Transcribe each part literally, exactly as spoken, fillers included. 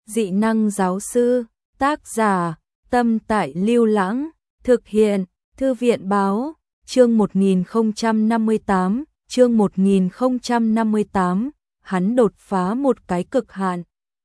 Dị năng giáo sư, tác giả, Tâm Tại Lưu Lãng, thực hiện, Thư viện báo, chương một nghìn không trăm năm mươi tám, chương một nghìn không trăm năm mươi tám, hắn đột phá một cái cực hạn.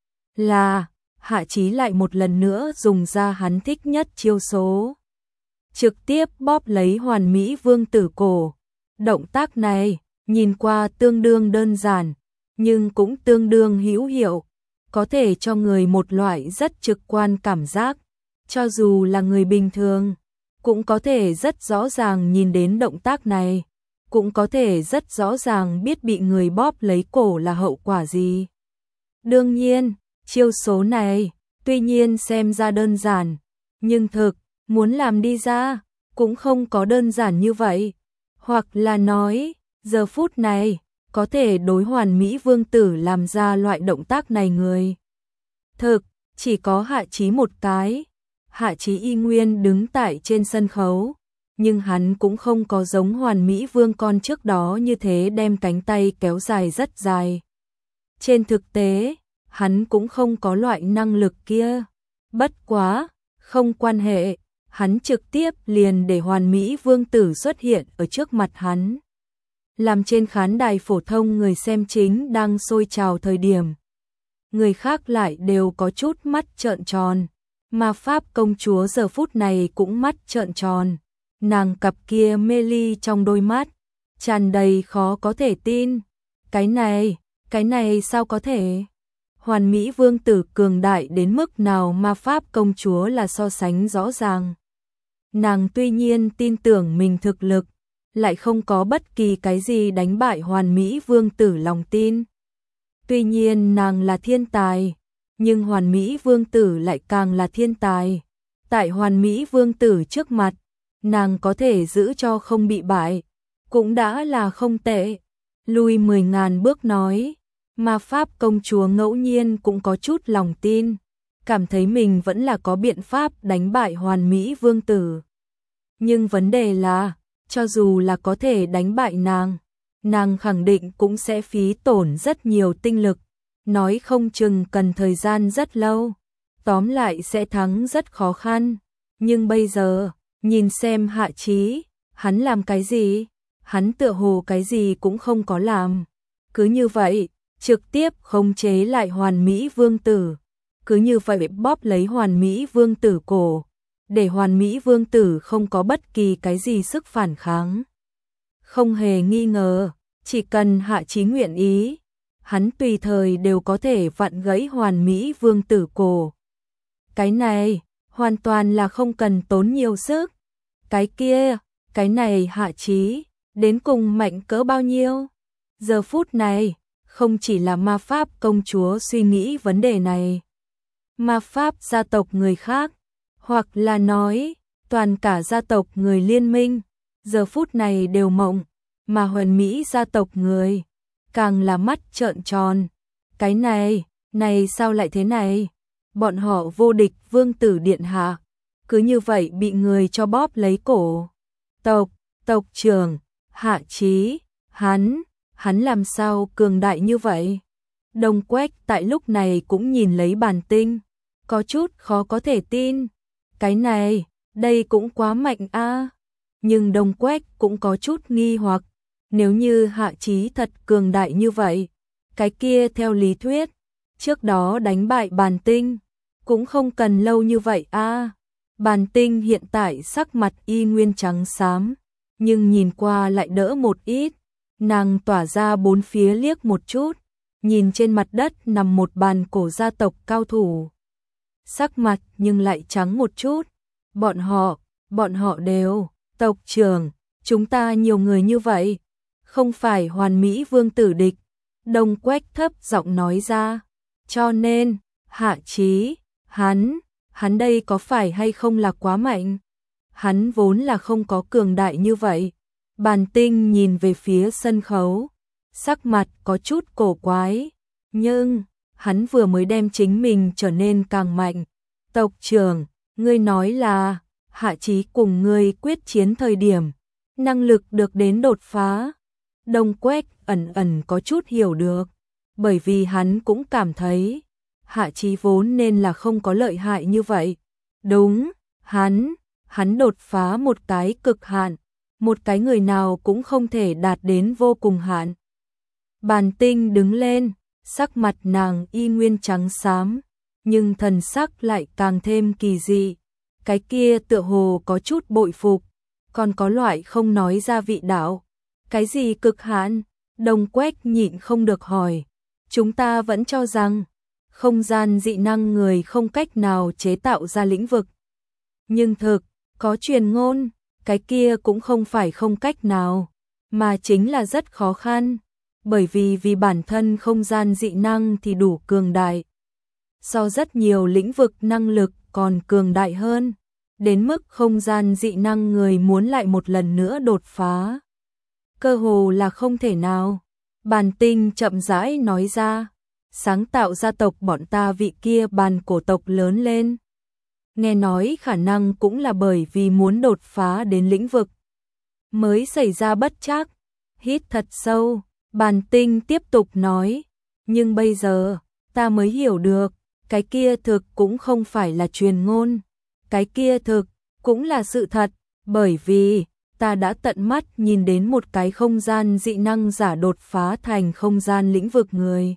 Là, Hạ Chí lại một lần nữa dùng ra hắn thích nhất chiêu số. Trực tiếp bóp lấy Hoàn Mỹ Vương tử cổ. Động tác này, nhìn qua tương đương đơn giản, nhưng cũng tương đương hữu hiệu, có thể cho người một loại rất trực quan cảm giác, cho dù là người bình thường, cũng có thể rất rõ ràng nhìn đến động tác này, cũng có thể rất rõ ràng biết bị người bóp lấy cổ là hậu quả gì. Đương nhiên, chiêu số này, tuy nhiên xem ra đơn giản, nhưng thực, muốn làm đi ra, cũng không có đơn giản như vậy. Hoặc là nói, giờ phút này, có thể đối Hoàn Mỹ Vương tử làm ra loại động tác này người. Thực, chỉ có Hạ Chí một cái. Hạ Chí y nguyên đứng tại trên sân khấu, nhưng hắn cũng không có giống Hoàn Mỹ Vương con trước đó như thế đem cánh tay kéo dài rất dài. Trên thực tế, hắn cũng không có loại năng lực kia. Bất quá, không quan hệ, hắn trực tiếp liền để Hoàn Mỹ Vương tử xuất hiện ở trước mặt hắn. Làm trên khán đài phổ thông người xem chính đang sôi trào thời điểm, người khác lại đều có chút mắt trợn tròn. Ma Pháp công chúa giờ phút này cũng mắt trợn tròn, nàng cặp kia mê ly trong đôi mắt, tràn đầy khó có thể tin. Cái này, cái này sao có thể? Hoàn Mỹ Vương tử cường đại đến mức nào Ma Pháp công chúa là so sánh rõ ràng. Nàng tuy nhiên tin tưởng mình thực lực, lại không có bất kỳ cái gì đánh bại Hoàn Mỹ Vương tử lòng tin. Tuy nhiên nàng là thiên tài, nhưng Hoàn Mỹ Vương tử lại càng là thiên tài. Tại Hoàn Mỹ Vương tử trước mặt, nàng có thể giữ cho không bị bại, cũng đã là không tệ. Lùi mười ngàn bước nói, Ma Pháp công chúa ngẫu nhiên cũng có chút lòng tin, cảm thấy mình vẫn là có biện pháp đánh bại Hoàn Mỹ Vương tử. Nhưng vấn đề là, cho dù là có thể đánh bại nàng, nàng khẳng định cũng sẽ phí tổn rất nhiều tinh lực, nói không chừng cần thời gian rất lâu, tóm lại sẽ thắng rất khó khăn. Nhưng bây giờ, nhìn xem Hạ Chí, hắn làm cái gì? Hắn tựa hồ cái gì cũng không có làm. Cứ như vậy, trực tiếp khống chế lại Hoàn Mỹ Vương tử. Cứ như vậy bóp lấy Hoàn Mỹ Vương tử cổ, để Hoàn Mỹ Vương tử không có bất kỳ cái gì sức phản kháng. Không hề nghi ngờ, chỉ cần Hạ Chí nguyện ý, hắn tùy thời đều có thể vặn gãy Hoàn Mỹ Vương tử cổ. Cái này, hoàn toàn là không cần tốn nhiều sức. Cái kia, cái này Hạ Chí, đến cùng mạnh cỡ bao nhiêu? Giờ phút này, không chỉ là Ma Pháp công chúa suy nghĩ vấn đề này. Ma Pháp gia tộc người khác, hoặc là nói, toàn cả gia tộc người liên minh, giờ phút này đều mộng, mà Hoàn Mỹ gia tộc người, càng là mắt trợn tròn. Cái này, này sao lại thế này? Bọn họ vô địch Vương tử điện hạ, cứ như vậy bị người cho bóp lấy cổ. Tộc, tộc trưởng, Hạ Chí, hắn, hắn làm sao cường đại như vậy? Đông Quách tại lúc này cũng nhìn lấy bàn tinh, có chút khó có thể tin. Cái này, đây cũng quá mạnh a. À. Nhưng Đông Quách cũng có chút nghi hoặc, nếu như Hạ Chí thật cường đại như vậy, cái kia theo lý thuyết, trước đó đánh bại bàn tinh, cũng không cần lâu như vậy a. À. Bàn tinh hiện tại sắc mặt y nguyên trắng xám, nhưng nhìn qua lại đỡ một ít, nàng tỏa ra bốn phía liếc một chút, nhìn trên mặt đất nằm một bàn cổ gia tộc cao thủ. Sắc mặt nhưng lại trắng một chút, bọn họ, bọn họ đều, tộc trưởng, chúng ta nhiều người như vậy, không phải Hoàn Mỹ Vương tử địch. Đông Quách thấp giọng nói ra, cho nên, Hạ Chí, hắn, hắn đây có phải hay không là quá mạnh? Hắn vốn là không có cường đại như vậy. Bàn tinh nhìn về phía sân khấu, sắc mặt có chút cổ quái, nhưng, hắn vừa mới đem chính mình trở nên càng mạnh. Tộc trưởng, ngươi nói là, Hạ Chí cùng ngươi quyết chiến thời điểm, năng lực được đến đột phá. Đông Quách ẩn ẩn có chút hiểu được, bởi vì hắn cũng cảm thấy, Hạ Chí vốn nên là không có lợi hại như vậy. Đúng, hắn, hắn đột phá một cái cực hạn, một cái người nào cũng không thể đạt đến vô cùng hạn. Bàn Tinh đứng lên, sắc mặt nàng y nguyên trắng xám, nhưng thần sắc lại càng thêm kỳ dị. Cái kia tựa hồ có chút bội phục, còn có loại không nói ra vị đạo. Cái gì cực hạn? Đồng Quách nhịn không được hỏi. Chúng ta vẫn cho rằng không gian dị năng người không cách nào chế tạo ra lĩnh vực. Nhưng thực, có truyền ngôn, cái kia cũng không phải không cách nào, mà chính là rất khó khăn, bởi vì vì bản thân không gian dị năng thì đủ cường đại. So rất nhiều lĩnh vực năng lực còn cường đại hơn, đến mức không gian dị năng người muốn lại một lần nữa đột phá. Cơ hồ là không thể nào. Bàn Tinh chậm rãi nói ra, sáng tạo gia tộc bọn ta vị kia bàn cổ tộc lớn lên. Nghe nói khả năng cũng là bởi vì muốn đột phá đến lĩnh vực mới xảy ra bất trắc. Hít thật sâu, Bàn Tinh tiếp tục nói, nhưng bây giờ ta mới hiểu được, cái kia thực cũng không phải là truyền ngôn, cái kia thực cũng là sự thật, bởi vì ta đã tận mắt nhìn đến một cái không gian dị năng giả đột phá thành không gian lĩnh vực người.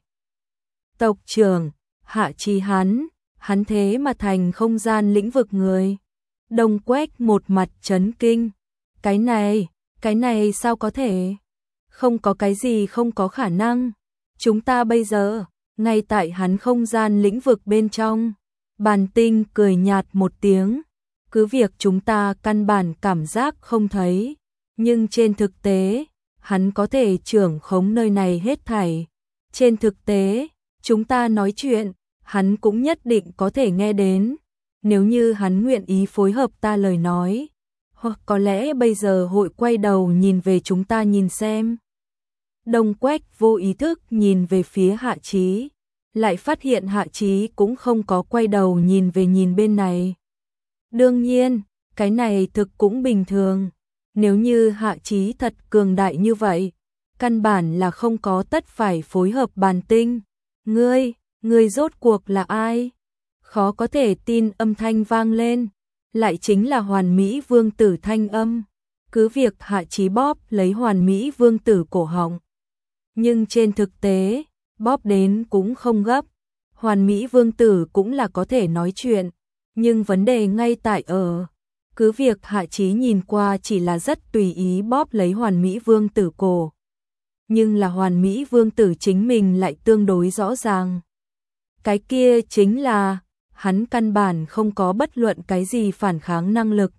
Tộc trưởng, Hạ Chí hắn, hắn thế mà thành không gian lĩnh vực người. Đồng Quách một mặt chấn kinh. Cái này, cái này sao có thể? Không có cái gì không có khả năng. Chúng ta bây giờ, ngay tại hắn không gian lĩnh vực bên trong. Bàn Tinh cười nhạt một tiếng. Cứ việc chúng ta căn bản cảm giác không thấy, nhưng trên thực tế, hắn có thể trưởng khống nơi này hết thảy. Trên thực tế, chúng ta nói chuyện, hắn cũng nhất định có thể nghe đến, nếu như hắn nguyện ý phối hợp ta lời nói, hoặc có lẽ bây giờ hội quay đầu nhìn về chúng ta nhìn xem. Đồng Quách vô ý thức nhìn về phía Hạ Chí, lại phát hiện Hạ Chí cũng không có quay đầu nhìn về nhìn bên này. Đương nhiên, cái này thực cũng bình thường, nếu như Hạ Chí thật cường đại như vậy, căn bản là không có tất phải phối hợp Bàn Tinh. Ngươi, ngươi rốt cuộc là ai? Khó có thể tin âm thanh vang lên, lại chính là Hoàn Mỹ Vương tử thanh âm. Cứ việc Hạ Chí bóp lấy Hoàn Mỹ Vương tử cổ họng, nhưng trên thực tế, bóp đến cũng không gấp. Hoàn Mỹ Vương tử cũng là có thể nói chuyện, nhưng vấn đề ngay tại ở, cứ việc Hạ Chí nhìn qua chỉ là rất tùy ý bóp lấy Hoàn Mỹ Vương tử cổ, nhưng là Hoàn Mỹ Vương tử chính mình lại tương đối rõ ràng. Cái kia chính là, hắn căn bản không có bất luận cái gì phản kháng năng lực.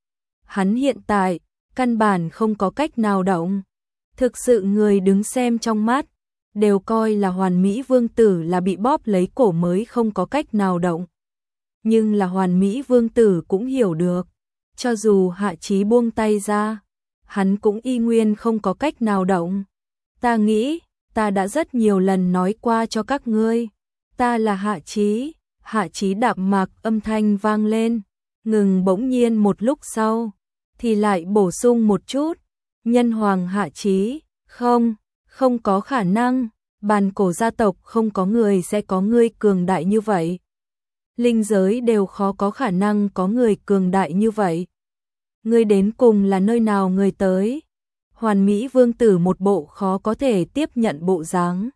Hắn hiện tại, căn bản không có cách nào động. Thực sự người đứng xem trong mắt, đều coi là Hoàn Mỹ Vương tử là bị bóp lấy cổ mới không có cách nào động. Nhưng là Hoàn Mỹ Vương tử cũng hiểu được, cho dù Hạ Chí buông tay ra, hắn cũng y nguyên không có cách nào động. Ta nghĩ, ta đã rất nhiều lần nói qua cho các ngươi, ta là Hạ Chí. Hạ Chí đạm mạc âm thanh vang lên, ngừng bỗng nhiên một lúc sau, thì lại bổ sung một chút, nhân hoàng Hạ Chí, không, không có khả năng, bàn cổ gia tộc không có người sẽ có ngươi cường đại như vậy. Linh giới đều khó có khả năng có người cường đại như vậy. Ngươi đến cùng là nơi nào người tới? Hoàn Mỹ Vương tử một bộ khó có thể tiếp nhận bộ dáng.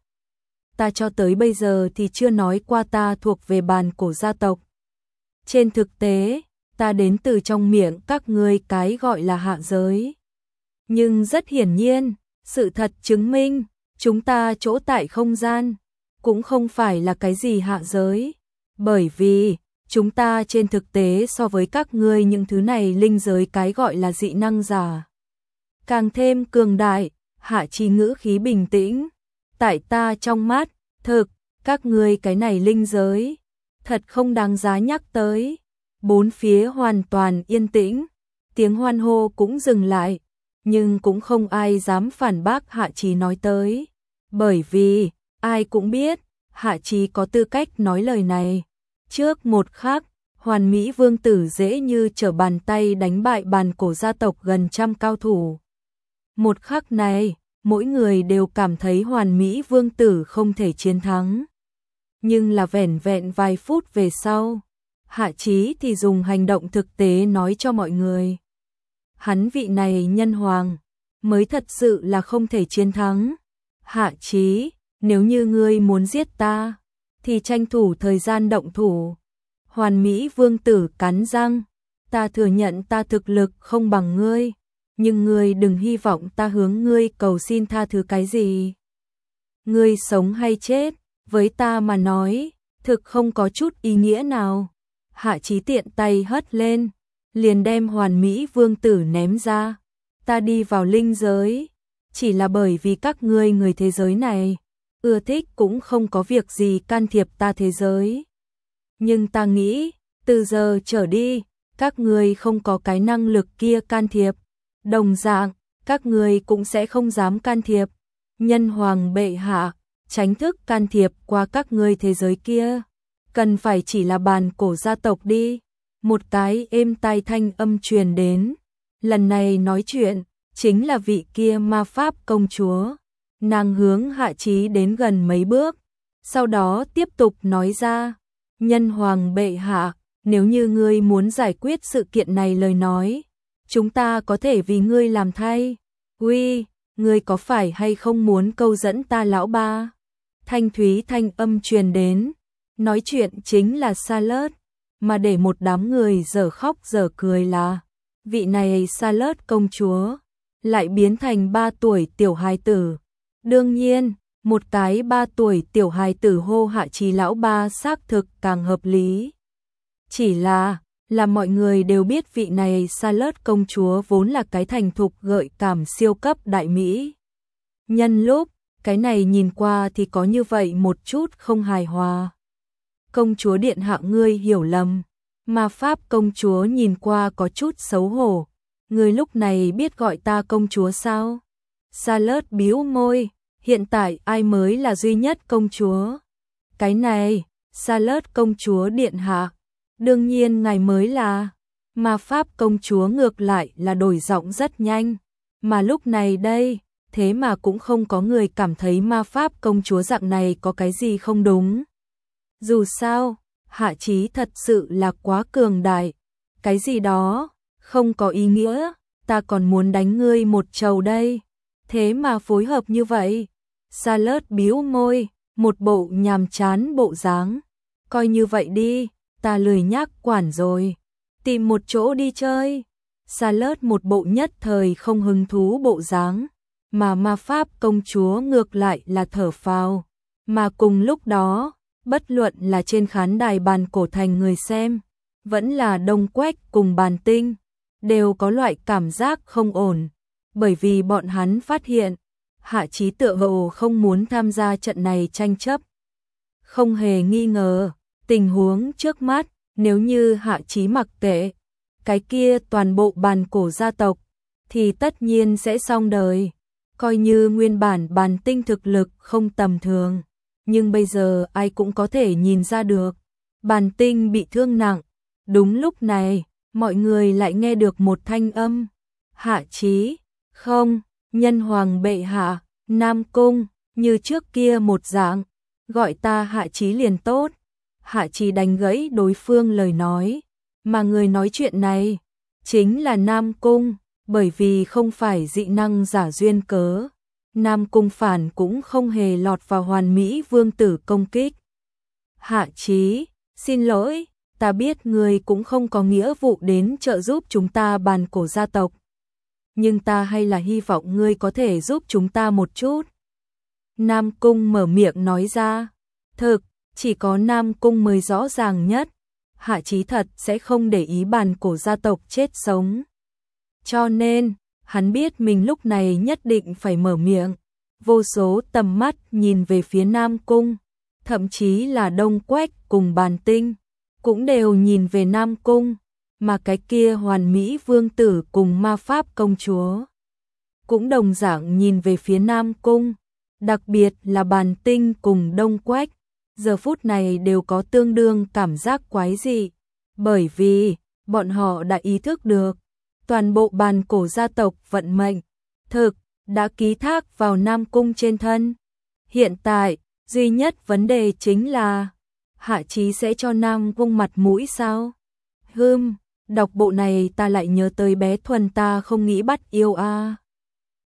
Ta cho tới bây giờ thì chưa nói qua ta thuộc về bàn cổ gia tộc. Trên thực tế, ta đến từ trong miệng các ngươi cái gọi là hạ giới. Nhưng rất hiển nhiên, sự thật chứng minh, chúng ta chỗ tại không gian, cũng không phải là cái gì hạ giới. Bởi vì, chúng ta trên thực tế so với các ngươi những thứ này linh giới cái gọi là dị năng giả. Càng thêm cường đại, Hạ Chí ngữ khí bình tĩnh. Tại ta trong mắt, thực, các ngươi cái này linh giới, thật không đáng giá nhắc tới. Bốn phía hoàn toàn yên tĩnh, tiếng hoan hô cũng dừng lại, nhưng cũng không ai dám phản bác Hạ Chí nói tới. Bởi vì, ai cũng biết, Hạ Chí có tư cách nói lời này. Trước một khắc, Hoàn Mỹ Vương tử dễ như trở bàn tay đánh bại bàn cổ gia tộc gần trăm cao thủ. Một khắc này, mỗi người đều cảm thấy Hoàn Mỹ Vương tử không thể chiến thắng. Nhưng là vẻn vẹn vài phút về sau, Hạ Chí thì dùng hành động thực tế nói cho mọi người. Hắn vị này nhân hoàng, mới thật sự là không thể chiến thắng. Hạ Chí, nếu như ngươi muốn giết ta, thì tranh thủ thời gian động thủ. Hoàn Mỹ Vương tử cắn răng, ta thừa nhận ta thực lực không bằng ngươi, nhưng ngươi đừng hy vọng ta hướng ngươi cầu xin tha thứ cái gì. Ngươi sống hay chết, với ta mà nói, thực không có chút ý nghĩa nào. Hạ Chí tiện tay hất lên, liền đem Hoàn Mỹ Vương tử ném ra. Ta đi vào linh giới, chỉ là bởi vì các ngươi người thế giới này, ưa thích cũng không có việc gì can thiệp ta thế giới. Nhưng ta nghĩ, từ giờ trở đi, các ngươi không có cái năng lực kia can thiệp. Đồng dạng, các ngươi cũng sẽ không dám can thiệp. Nhân hoàng bệ hạ, tránh thức can thiệp qua các ngươi thế giới kia. Cần phải chỉ là bàn cổ gia tộc đi. Một cái êm tai thanh âm truyền đến. Lần này nói chuyện, chính là vị kia ma pháp công chúa. Nàng hướng Hạ Chí đến gần mấy bước, sau đó tiếp tục nói ra, nhân hoàng bệ hạ, nếu như ngươi muốn giải quyết sự kiện này lời nói, chúng ta có thể vì ngươi làm thay. Uy, ngươi có phải hay không muốn câu dẫn ta lão ba? Thanh thúy thanh âm truyền đến, nói chuyện chính là Charlotte, mà để một đám người dở khóc dở cười là, vị này Charlotte công chúa, lại biến thành ba tuổi tiểu hài tử. Đương nhiên, một cái ba tuổi tiểu hài tử hô Hạ Chí lão ba xác thực càng hợp lý. Chỉ là, là mọi người đều biết vị này Charlotte công chúa vốn là cái thành thục gợi cảm siêu cấp đại mỹ. Nhân lúc, cái này nhìn qua thì có như vậy một chút không hài hòa. Công chúa điện hạ ngươi hiểu lầm, ma pháp công chúa nhìn qua có chút xấu hổ. Ngươi lúc này biết gọi ta công chúa sao? Charlotte bĩu môi, hiện tại ai mới là duy nhất công chúa? Cái này, Charlotte công chúa điện hạ, đương nhiên ngài mới là. Ma pháp công chúa ngược lại là đổi giọng rất nhanh, mà lúc này đây, thế mà cũng không có người cảm thấy ma pháp công chúa dạng này có cái gì không đúng. Dù sao, Hạ Chí thật sự là quá cường đại, cái gì đó không có ý nghĩa, ta còn muốn đánh ngươi một trầu đây. Thế mà phối hợp như vậy. Charlotte bĩu môi, một bộ nhàm chán bộ dáng. Coi như vậy đi, ta lười nhác quản rồi. Tìm một chỗ đi chơi. Charlotte một bộ nhất thời không hứng thú bộ dáng, mà ma pháp công chúa ngược lại là thở phào. Mà cùng lúc đó, bất luận là trên khán đài bàn cổ thành người xem, vẫn là Đông Quách cùng Bàn Tinh, đều có loại cảm giác không ổn. Bởi vì bọn hắn phát hiện, Hạ Chí tựa hồ không muốn tham gia trận này tranh chấp. Không hề nghi ngờ, tình huống trước mắt, nếu như Hạ Chí mặc kệ, cái kia toàn bộ bàn cổ gia tộc, thì tất nhiên sẽ xong đời. Coi như nguyên bản Bàn Tinh thực lực không tầm thường, nhưng bây giờ ai cũng có thể nhìn ra được, Bàn Tinh bị thương nặng. Đúng lúc này, mọi người lại nghe được một thanh âm. Hạ Chí, không, nhân hoàng bệ hạ, Nam Cung, như trước kia một dạng, gọi ta Hạ Chí liền tốt. Hạ Chí đánh gãy đối phương lời nói, mà người nói chuyện này chính là Nam Cung, bởi vì không phải dị năng giả duyên cớ, Nam Cung phản cũng không hề lọt vào Hoàn Mỹ Vương tử công kích. Hạ Chí, xin lỗi, ta biết người cũng không có nghĩa vụ đến trợ giúp chúng ta bàn cổ gia tộc, nhưng ta hay là hy vọng ngươi có thể giúp chúng ta một chút. Nam Cung mở miệng nói ra, thực, chỉ có Nam Cung mới rõ ràng nhất, Hạ Chí thật sẽ không để ý bàn cổ gia tộc chết sống. Cho nên, hắn biết mình lúc này nhất định phải mở miệng. Vô số tầm mắt nhìn về phía Nam Cung, thậm chí là Đông Quách cùng Bàn Tinh, cũng đều nhìn về Nam Cung, mà cái kia Hoàn Mỹ Vương tử cùng ma pháp công chúa cũng đồng dạng nhìn về phía Nam Cung, đặc biệt là Bàn Tinh cùng Đông Quách, giờ phút này đều có tương đương cảm giác quái dị, bởi vì bọn họ đã ý thức được, toàn bộ bàn cổ gia tộc vận mệnh, thực, đã ký thác vào Nam Cung trên thân. Hiện tại, Duy nhất vấn đề chính là Hạ Chí sẽ cho Nam Cung mặt mũi sao? Hừm, đọc bộ này ta lại nhớ tới bé Thuần ta không nghĩ bắt yêu a. À.